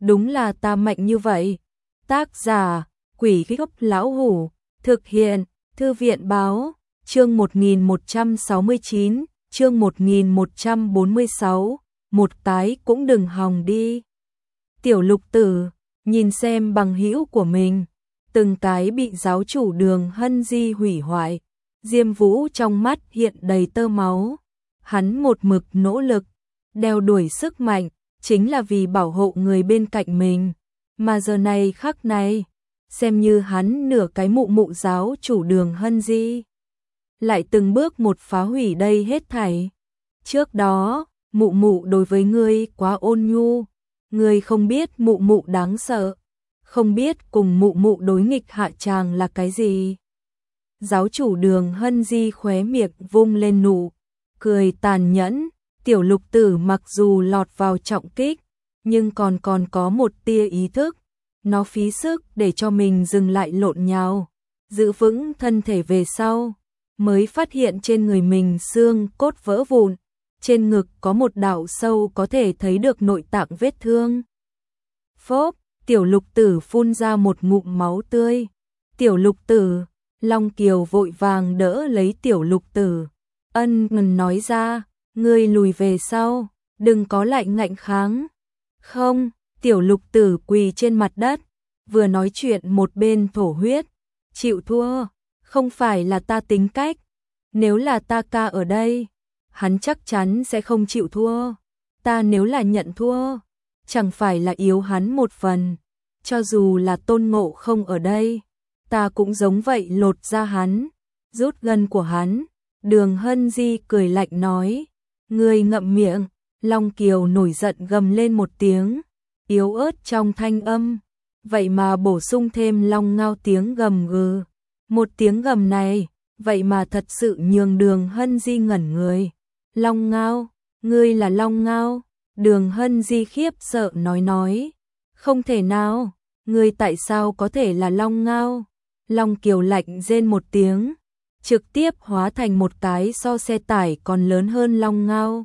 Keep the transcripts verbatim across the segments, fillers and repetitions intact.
đúng là ta mạnh như vậy. Tác giả, Quỷ Gốc Lão Hủ, thực hiện, Thư viện Báo, chương một nghìn một trăm sáu mươi chín, chương một nghìn một trăm bốn mươi sáu, một cái cũng đừng hòng đi. Tiểu Lục Tử, nhìn xem bằng hữu của mình, từng cái bị giáo chủ Đường Hân Di hủy hoại, Diêm Vũ trong mắt hiện đầy tơ máu. Hắn một mực nỗ lực, đeo đuổi sức mạnh, chính là vì bảo hộ người bên cạnh mình. Mà giờ này khắc này, xem như hắn nửa cái mụ mụ giáo chủ Đường Hân Di, lại từng bước một phá hủy đây hết thảy. Trước đó, mụ mụ đối với ngươi quá ôn nhu, ngươi không biết mụ mụ đáng sợ, không biết cùng mụ mụ đối nghịch hạ tràng là cái gì. Giáo chủ Đường Hân Di khóe miệng vung lên nụ cười tàn nhẫn. Tiểu Lục Tử mặc dù lọt vào trọng kích, nhưng còn còn có một tia ý thức. Nó phí sức để cho mình dừng lại lộn nhào, giữ vững thân thể về sau, mới phát hiện trên người mình xương cốt vỡ vụn, trên ngực có một đạo sâu có thể thấy được nội tạng vết thương. Phốp, Tiểu Lục Tử phun ra một ngụm máu tươi. Tiểu Lục Tử, Long Kiều vội vàng đỡ lấy Tiểu Lục Tử, ân ngần nói ra, ngươi lùi về sau, đừng có lại ngạnh kháng. Không, Tiểu Lục Tử quỳ trên mặt đất, vừa nói chuyện một bên thổ huyết, chịu thua, không phải là ta tính cách, nếu là ta ca ở đây, hắn chắc chắn sẽ không chịu thua, ta nếu là nhận thua, chẳng phải là yếu hắn một phần, cho dù là Tôn Ngộ Không ở đây, ta cũng giống vậy lột ra hắn, rút gân của hắn. Đường Hân Di cười lạnh nói, ngươi ngậm miệng. Long Kiều nổi giận gầm lên một tiếng, yếu ớt trong thanh âm, vậy mà bổ sung thêm long ngao tiếng gầm gừ. Một tiếng gầm này, vậy mà thật sự nhường Đường Hân Di ngẩn người. Long ngao, ngươi là Long ngao? Đường Hân Di khiếp sợ nói nói, không thể nào, ngươi tại sao có thể là Long ngao? Long Kiều lạnh rên một tiếng, trực tiếp hóa thành một cái so xe tải còn lớn hơn Long ngao.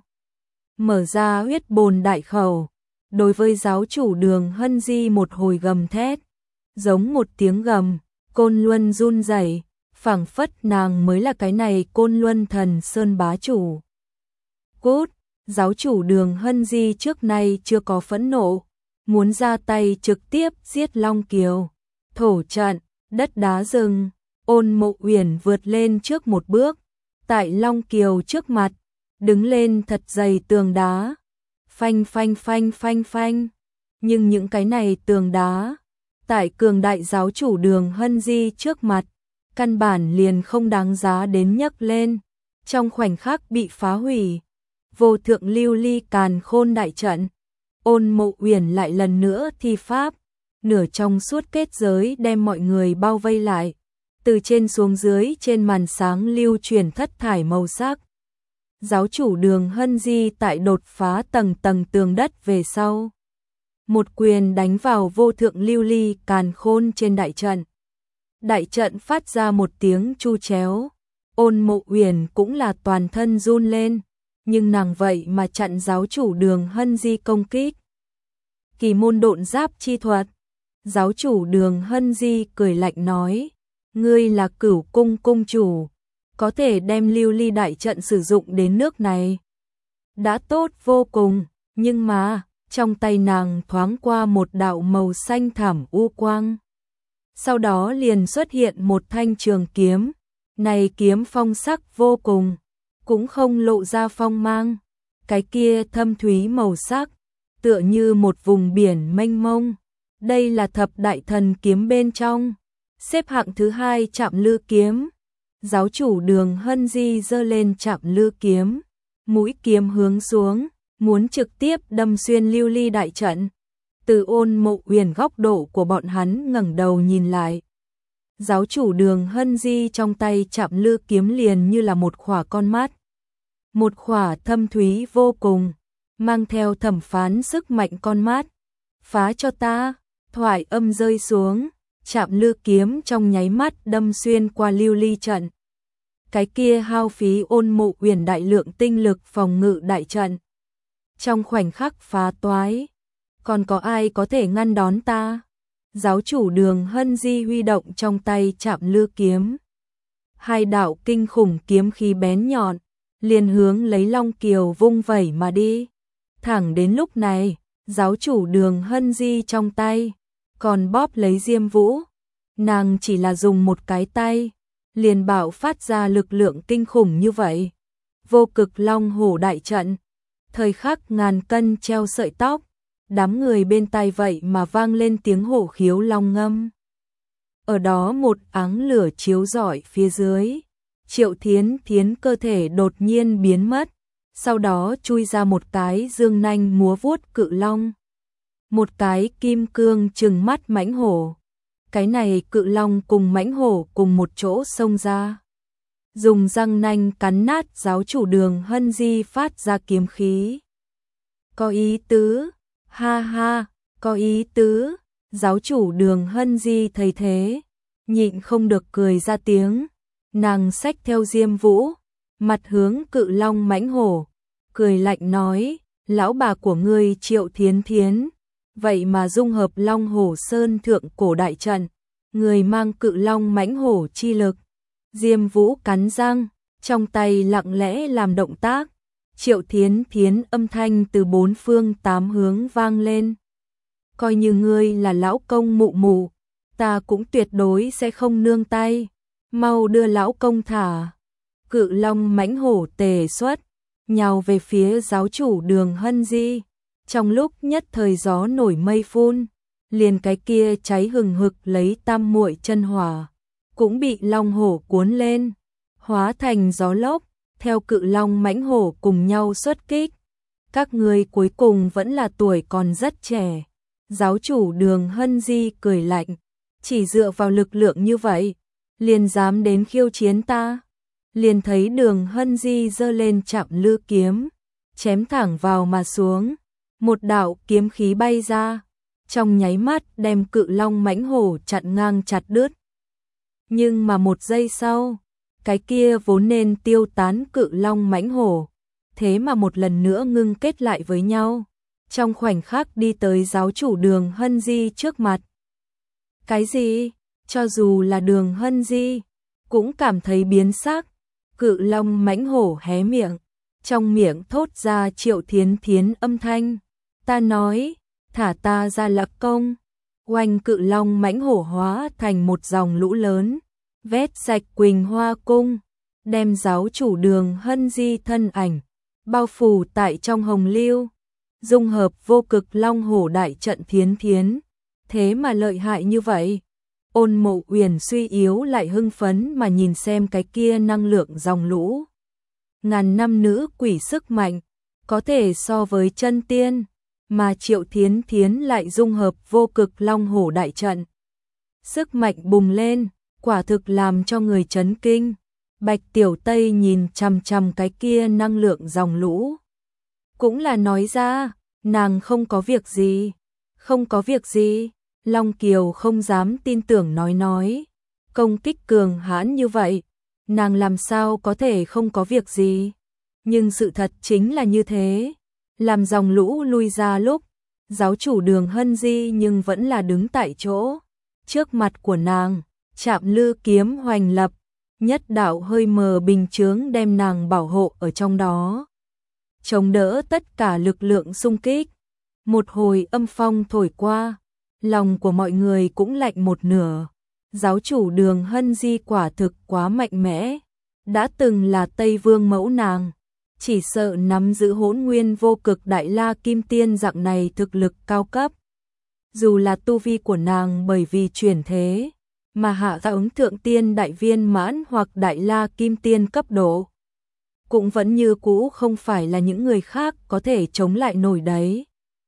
Mở ra huyết bồn đại khẩu, đối với giáo chủ Đường Hân Di một hồi gầm thét, giống một tiếng gầm, Côn Luân run rẩy, phảng phất nàng mới là cái này Côn Luân Thần Sơn bá chủ. Cút, giáo chủ Đường Hân Di trước nay chưa có phẫn nộ, muốn ra tay trực tiếp giết Long Kiều. Thổ trận, đất đá rừng, Ôn Mộ Uyển vượt lên trước một bước, tại Long Kiều trước mặt, đứng lên thật dày tường đá, phanh phanh phanh phanh phanh. Nhưng những cái này tường đá, tại cường đại giáo chủ Đường Hân Di trước mặt, căn bản liền không đáng giá đến nhấc lên, trong khoảnh khắc bị phá hủy. Vô thượng lưu ly càn khôn đại trận, Ôn Mộ Uyển lại lần nữa thi pháp, nửa trong suốt kết giới đem mọi người bao vây lại, từ trên xuống dưới trên màn sáng lưu truyền thất thải màu sắc. Giáo chủ Đường Hân Di tại đột phá tầng tầng tường đất về sau, một quyền đánh vào vô thượng lưu ly càn khôn trên đại trận. Đại trận phát ra một tiếng chu chéo, Ôn Mộ Uyển cũng là toàn thân run lên, nhưng nàng vậy mà chặn giáo chủ Đường Hân Di công kích. Kỳ môn độn giáp chi thuật. Giáo chủ Đường Hân Di cười lạnh nói, ngươi là Cửu Cung cung chủ, có thể đem lưu ly đại trận sử dụng đến nước này, đã tốt vô cùng. Nhưng mà, trong tay nàng thoáng qua một đạo màu xanh thẳm u quang, sau đó liền xuất hiện một thanh trường kiếm. Này kiếm phong sắc vô cùng, cũng không lộ ra phong mang, cái kia thâm thúy màu sắc, tựa như một vùng biển mênh mông. Đây là thập đại thần kiếm bên trong, xếp hạng thứ hai Trạm Lư kiếm. Giáo chủ Đường Hân Di giơ lên Trạm Lư kiếm, mũi kiếm hướng xuống, muốn trực tiếp đâm xuyên lưu ly đại trận. Từ Ôn Mộ Uyển góc độ của bọn hắn ngẩng đầu nhìn lại, giáo chủ Đường Hân Di trong tay Trạm Lư kiếm liền như là một khỏa con mắt, một khỏa thâm thúy vô cùng, mang theo thẩm phán sức mạnh con mắt. Phá cho ta! Thoại âm rơi xuống, Trạm Lư kiếm trong nháy mắt đâm xuyên qua lưu ly trận. Cái kia hao phí Ôn Mộ Uyển đại lượng tinh lực phòng ngự đại trận, trong khoảnh khắc phá toái. còn có ai có thể ngăn đón ta? Giáo chủ Đường Hân Di huy động trong tay Trảm Lư kiếm. Hai đạo kinh khủng kiếm khí bén nhọn, liền hướng lấy Long Kiều vung vẩy mà đi. Thẳng đến lúc này, giáo chủ Đường Hân Di trong tay, còn bóp lấy Diêm Vũ. Nàng chỉ là dùng một cái tay, liền bạo phát ra lực lượng kinh khủng như vậy. Vô cực long hổ đại trận, thời khắc ngàn cân treo sợi tóc, đám người bên tai vậy mà vang lên tiếng hổ khiếu long ngâm. Ở đó một áng lửa chiếu rọi phía dưới, Triệu Thiến Thiến cơ thể đột nhiên biến mất, sau đó chui ra một cái dương nanh múa vuốt cự long. Một cái kim cương trừng mắt mãnh hổ. Cái này cự long cùng mãnh hổ cùng một chỗ xông ra, dùng răng nanh cắn nát giáo chủ Đường Hân Di phát ra kiếm khí. Có ý tứ, ha ha, có ý tứ. Giáo chủ Đường Hân Di thấy thế, nhịn không được cười ra tiếng. Nàng xách theo Diêm Vũ, mặt hướng cự long mãnh hổ, cười lạnh nói, lão bà của ngươi Triệu Thiến Thiến, vậy mà dung hợp Long Hổ Sơn thượng cổ đại trận, người mang cự long mãnh hổ chi lực. Diêm Vũ cắn răng, trong tay lặng lẽ làm động tác. Triệu Thiến Thiến âm thanh từ bốn phương tám hướng vang lên. Coi như ngươi là lão công mụ mụ, ta cũng tuyệt đối sẽ không nương tay. Mau đưa lão công thả. Cự long mãnh hổ tề xuất, nhào về phía giáo chủ Đường Hân Di. Trong lúc nhất thời gió nổi mây phun, liền cái kia cháy hừng hực lấy tam muội chân hỏa, cũng bị long hổ cuốn lên, hóa thành gió lốc, theo cự long mãnh hổ cùng nhau xuất kích. Các ngươi cuối cùng vẫn là tuổi còn rất trẻ. Giáo chủ Đường Hân Di cười lạnh, chỉ dựa vào lực lượng như vậy, liền dám đến khiêu chiến ta. Liền thấy Đường Hân Di giơ lên Trảm Lư kiếm, chém thẳng vào mà xuống. Một đạo kiếm khí bay ra, trong nháy mắt đem cự long mãnh hổ chặn ngang chặt đứt. Nhưng mà một giây sau, cái kia vốn nên tiêu tán cự long mãnh hổ, thế mà một lần nữa ngưng kết lại với nhau, trong khoảnh khắc đi tới giáo chủ Đường Hân Di trước mặt. Cái gì? Cho dù là Đường Hân Di cũng cảm thấy biến sắc. Cự long mãnh hổ hé miệng, trong miệng thốt ra Triệu Thiến Thiến âm thanh. Ta nói, thả ta ra lập công. Oanh, cự long mãnh hổ hóa thành một dòng lũ lớn, vét sạch Quỳnh Hoa cung, đem giáo chủ Đường Hân Di thân ảnh bao phủ tại trong hồng lưu. Dung hợp vô cực long hổ đại trận. Thiến Thiến, thế mà lợi hại như vậy. Ôn Mộ Uyển suy yếu lại hưng phấn mà nhìn xem cái kia năng lượng dòng lũ. Ngàn năm nữ quỷ sức mạnh, có thể so với chân tiên, mà Triệu Thiến Thiến lại dung hợp vô cực long hổ đại trận. Sức mạnh bùng lên, quả thực làm cho người chấn kinh. Bạch Tiểu Tây nhìn chằm chằm cái kia năng lượng dòng lũ. Cũng là nói ra, nàng không có việc gì, không có việc gì. Long Kiều không dám tin tưởng nói nói, công kích cường hãn như vậy, nàng làm sao có thể không có việc gì. Nhưng sự thật chính là như thế. Làm dòng lũ lui ra lúc, giáo chủ Đường Hân Di nhưng vẫn là đứng tại chỗ. Trước mặt của nàng, Trảm Lư kiếm hoành lập, nhất đạo hơi mờ bình chướng đem nàng bảo hộ ở trong đó, chống đỡ tất cả lực lượng xung kích. Một hồi âm phong thổi qua, lòng của mọi người cũng lạnh một nửa. Giáo chủ Đường Hân Di quả thực quá mạnh mẽ, đã từng là Tây Vương mẫu nàng, chỉ sợ nắm giữ hỗn nguyên vô cực đại la kim tiên dạng này thực lực cao cấp. Dù là tu vi của nàng bởi vì chuyển thế, mà hạ ra ứng thượng tiên đại viên mãn hoặc đại la kim tiên cấp độ, cũng vẫn như cũ không phải là những người khác có thể chống lại nổi đấy.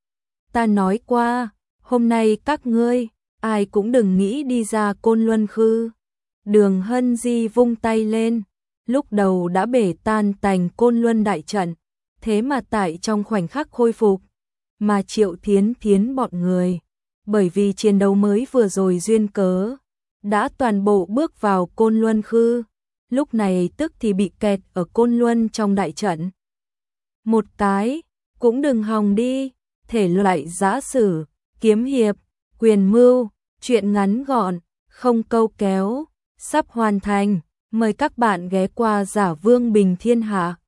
Ta nói qua, hôm nay các ngươi, ai cũng đừng nghĩ đi ra Côn Luân Khư. Đường Hân Di vung tay lên, lúc đầu đã bể tan tành Côn Luân đại trận, thế mà tại trong khoảnh khắc khôi phục. Mà Triệu Thiến Thiến bọn người, bởi vì chiến đấu mới vừa rồi duyên cớ, đã toàn bộ bước vào Côn Luân Khư, lúc này tức thì bị kẹt ở Côn Luân trong đại trận. Một cái, cũng đừng hòng đi. thể loại giã sử, kiếm hiệp, quyền mưu, truyện ngắn gọn, không câu kéo, sắp hoàn thành. Mời các bạn ghé qua Giả Vương Bình Thiên Hạ.